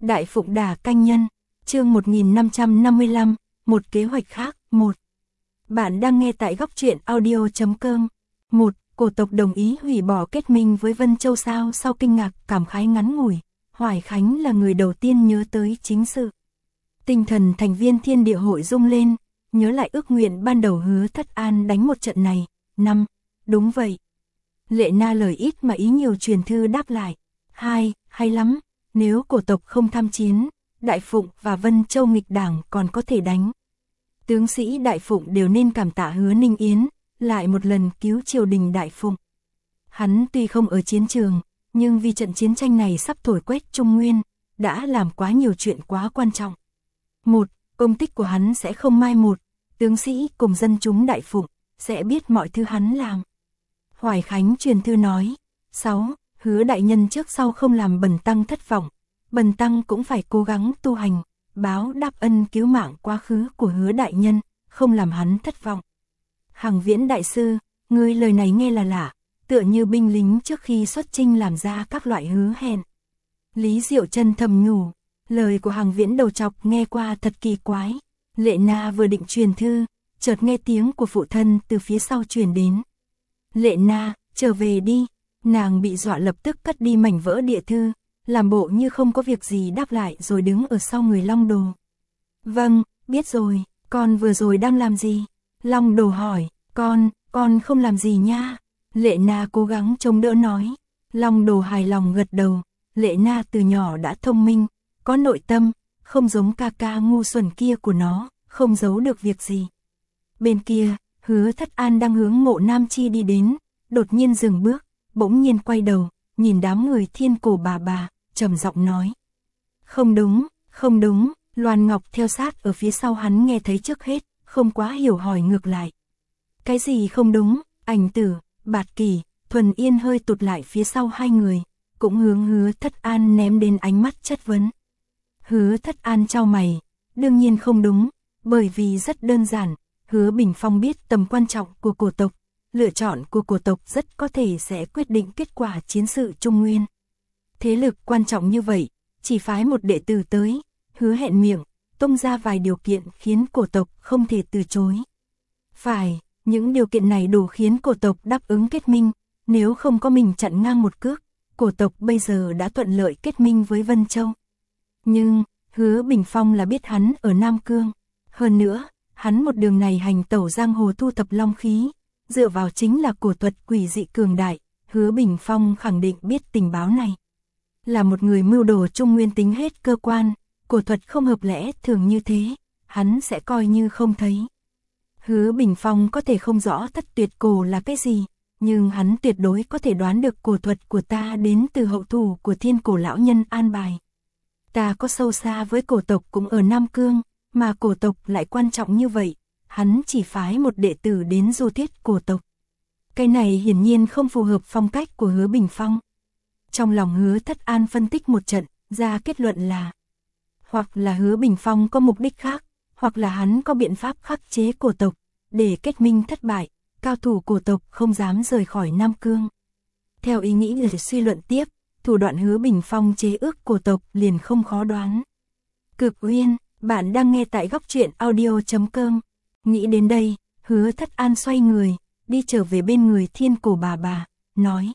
Đại Phụng Đà Canh Nhân, chương 1555, một kế hoạch khác, 1. Bạn đang nghe tại góc truyện audio.com. 1. Cổ tộc đồng ý hủy bỏ kết minh với Vân Châu sao? Sau kinh ngạc, cảm khái ngắn ngủi, Hoài Khánh là người đầu tiên nhớ tới chính sự. Tinh thần thành viên Thiên Địa Hội rung lên, nhớ lại ước nguyện ban đầu hứa Thất An đánh một trận này. 5. Đúng vậy. Lệ Na lời ít mà ý nhiều truyền thư đáp lại. 2. Hay lắm, nếu cổ tộc không tham chiến, Đại Phụng và Vân Châu nghịch đảng còn có thể đánh. Tướng sĩ Đại Phụng đều nên cảm tạ Hứa Ninh Yến, lại một lần cứu triều đình Đại Phụng. Hắn tuy không ở chiến trường, nhưng vì trận chiến tranh này sắp thổi quét Trung Nguyên, đã làm quá nhiều chuyện quá quan trọng. 1. Công tích của hắn sẽ không mai một, tướng sĩ cùng dân chúng Đại Phụng sẽ biết mọi thứ hắn làm. Hoài Khánh truyền thư nói. 6. Hứa đại nhân trước sau không làm Bần Tăng thất vọng, Bần Tăng cũng phải cố gắng tu hành, báo đáp ân cứu mạng quá khứ của Hứa đại nhân, không làm hắn thất vọng. Hằng Viễn đại sư, ngươi lời này nghe là lạ, tựa như binh lính trước khi xuất chinh làm ra các loại hứa hẹn. Lý Diệu Chân thầm nhủ, lời của Hằng Viễn đầu chọc nghe qua thật kỳ quái. Lệ Na vừa định truyền thư, chợt nghe tiếng của phụ thân từ phía sau truyền đến. Lệ Na, trở về đi. Nàng bị dọa lập tức cất đi mảnh vỡ địa thư, làm bộ như không có việc gì đáp lại rồi đứng ở sau người Long Đồ. Vâng, biết rồi, con vừa rồi đang làm gì? Long Đồ hỏi, con không làm gì nha. Lệ Na cố gắng chống đỡ nói. Long Đồ hài lòng gật đầu, Lệ Na từ nhỏ đã thông minh, có nội tâm, không giống ca ca ngu xuẩn kia của nó, không giấu được việc gì. Bên kia, Hứa Thất An đang hướng Mộ Nam Chi đi đến, đột nhiên dừng bước, bỗng nhiên quay đầu, nhìn đám người Thiên Cổ bà, trầm giọng nói. Không đúng, Loan Ngọc theo sát ở phía sau hắn nghe thấy trước hết, không quá hiểu hỏi ngược lại. Cái gì không đúng? Ảnh Tử, Bạt Kỳ, Thuần Yên hơi tụt lại phía sau hai người, cũng hướng Hứa Thất An ném đến ánh mắt chất vấn. Hứa Thất An chau mày, đương nhiên không đúng, bởi vì rất đơn giản, Hứa Bình Phong biết tầm quan trọng của cổ tộc, lựa chọn của cổ tộc rất có thể sẽ quyết định kết quả chiến sự Trung Nguyên. Thế lực quan trọng như vậy, chỉ phái một đệ tử tới, hứa hẹn miệng, tung ra vài điều kiện khiến cổ tộc không thể từ chối. Phải, những điều kiện này đủ khiến cổ tộc đáp ứng kết minh, nếu không có mình chặn ngang một cước, cổ tộc bây giờ đã thuận lợi kết minh với Vân Châu. Nhưng, Hứa Bình Phong là biết hắn ở Nam Cương, hơn nữa, hắn một đường này hành tẩu giang hồ thu thập long khí, dựa vào chính là cổ thuật quỷ dị cường đại, Hứa Bình Phong khẳng định biết tình báo này. Là một người mưu đồ Trung Nguyên tính hết cơ quan, cổ thuật không hợp lẽ thường như thế, hắn sẽ coi như không thấy. Hứa Bình Phong có thể không rõ Thất Tuyệt Cổ là cái gì, nhưng hắn tuyệt đối có thể đoán được cổ thuật của ta đến từ hậu thủ của Thiên Cổ lão nhân an bài. Ta có sâu xa với cổ tộc cũng ở Nam Cương, mà cổ tộc lại quan trọng như vậy, hắn chỉ phái một đệ tử đến du thuyết cổ tộc. Cái này hiển nhiên không phù hợp phong cách của Hứa Bình Phong. Trong lòng Hứa Thất An phân tích một trận, ra kết luận là hoặc là Hứa Bình Phong có mục đích khác, hoặc là hắn có biện pháp khắc chế cổ tộc, để kết minh thất bại, cao thủ cổ tộc không dám rời khỏi Nam Cương. Theo ý nghĩ để suy luận tiếp, thủ đoạn Hứa Bình Phong chế ước cổ tộc liền không khó đoán. Cực Uyên, bạn đang nghe tại góc truyện audio.com. Nghĩ đến đây, Hứa Thất An xoay người, đi trở về bên người Thiên Cổ bà, nói.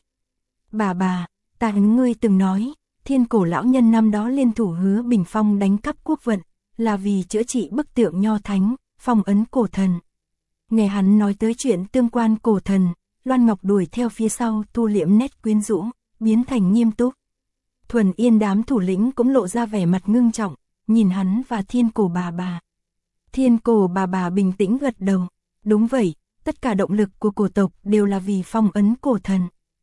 Bà, ta ngươi từng nói, Thiên Cổ lão nhân năm đó liên thủ Hứa Bình Phong đánh cắp quốc vận, là vì chữa trị bức tượng nho thánh, phong ấn cổ thần. Nghe hắn nói tới chuyện tương quan cổ thần, Loan Ngọc đuổi theo phía sau thu liễm nét quyến rũ, biến thành nghiêm túc. Thuần Yên đám thủ lĩnh cũng lộ ra vẻ mặt ngưng trọng, nhìn hắn và Thiên Cổ bà. Thiên Cổ bà bình tĩnh gật đầu. Đúng vậy, tất cả động lực của cổ tộc đều là vì phong ấn cổ thần.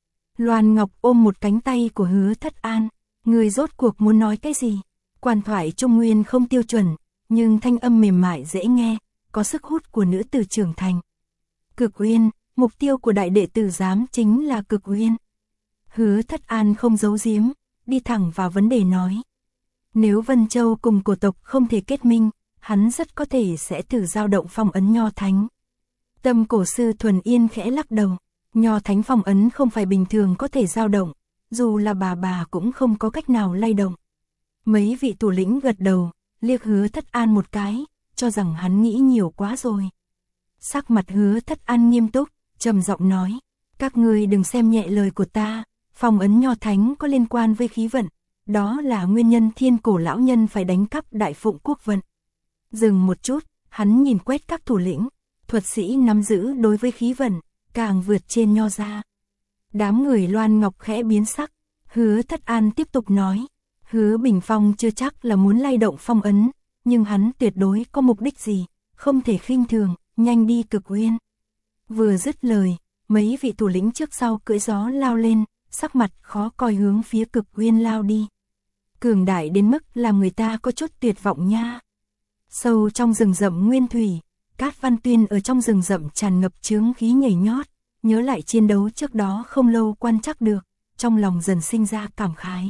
Loan Ngọc ôm một cánh tay của Hứa Thất An. Người rốt cuộc muốn nói cái gì? Quan thoại Trung Nguyên không tiêu chuẩn, nhưng thanh âm mềm mại dễ nghe, có sức hút của nữ tử trưởng thành. Cực Uyên, mục tiêu của đại đệ tử giám chính là Cực Uyên. Hứa Thất An không giấu giếm, đi thẳng vào vấn đề nói. Nếu Vân Châu cùng cổ tộc không thể kết minh, hắn rất có thể sẽ thử dao động phong ấn nho thánh. Tâm cổ sư Thuần Yên khẽ lắc đầu, nho thánh phong ấn không phải bình thường có thể dao động, dù là bà cũng không có cách nào lay động. Mấy vị thủ lĩnh gật đầu, liếc Hứa Thất An một cái, cho rằng hắn nghĩ nhiều quá rồi. Sắc mặt Hứa Thất An nghiêm túc, trầm giọng nói, các ngươi đừng xem nhẹ lời của ta, phong ấn nho thánh có liên quan với khí vận, đó là nguyên nhân thiên cổ lão nhân phải đánh cắp Đại Phụng quốc vận. Dừng một chút, hắn nhìn quét các thủ lĩnh, thuật sĩ nắm giữ đối với khí vận, càng vượt trên nho gia. Đám người Loan Ngọc khẽ biến sắc, Hứa Thất An tiếp tục nói, Hứa Bình Phong chưa chắc là muốn lay động phong ấn, nhưng hắn tuyệt đối có mục đích gì, không thể khinh thường, nhanh đi Cực Uyên. Vừa dứt lời, mấy vị thủ lĩnh trước sau cưỡi gió lao lên, sắc mặt khó coi hướng phía Cực Uyên lao đi. Cường đại đến mức làm người ta có chút tuyệt vọng nha. Sâu trong rừng rậm nguyên thủy, Cát Văn Tuyên ở trong rừng rậm tràn ngập chướng khí nhảy nhót, nhớ lại chiến đấu trước đó không lâu quan trắc được, trong lòng dần sinh ra cảm khái.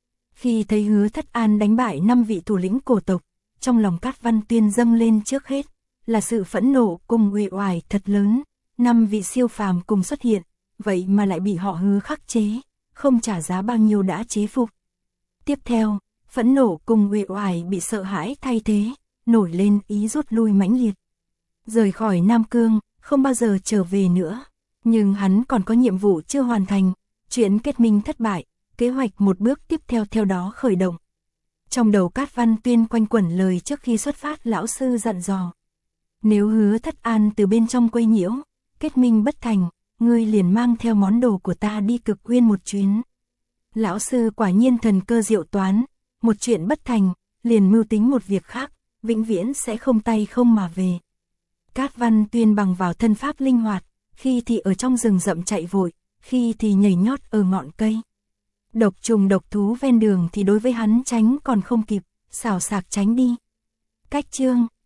Khi thấy Hứa Thất An đánh bại 5 vị thủ lĩnh cổ tộc, trong lòng Cát Văn Tuyên dâng lên trước hết, là sự phẫn nộ cùng uể oải thật lớn, 5 vị siêu phàm cùng xuất hiện, vậy mà lại bị họ Hứa khắc chế, không trả giá bao nhiêu đã chế phục. Tiếp theo, phẫn nộ cùng uể oải bị sợ hãi thay thế, nổi lên ý rút lui mãnh liệt. Rời khỏi Nam Cương, không bao giờ trở về nữa, nhưng hắn còn có nhiệm vụ chưa hoàn thành, chuyện kết minh thất bại, kế hoạch một bước tiếp theo theo đó khởi động. Trong đầu Cát Văn Tuyên quanh quẩn lời trước khi xuất phát lão sư dặn dò. Nếu Hứa Thất An từ bên trong quấy nhiễu, kết minh bất thành, ngươi liền mang theo món đồ của ta đi Cực Uyên một chuyến. Lão sư quả nhiên thần cơ diệu toán, một chuyện bất thành, liền mưu tính một việc khác, vĩnh viễn sẽ không tay không mà về. Cát Văn Tuyên bằng vào thân pháp linh hoạt, khi thì ở trong rừng rậm chạy vội, khi thì nhảy nhót ở ngọn cây. Độc trùng độc thú ven đường thì đối với hắn tránh còn không kịp, xào xạc tránh đi. Cách chương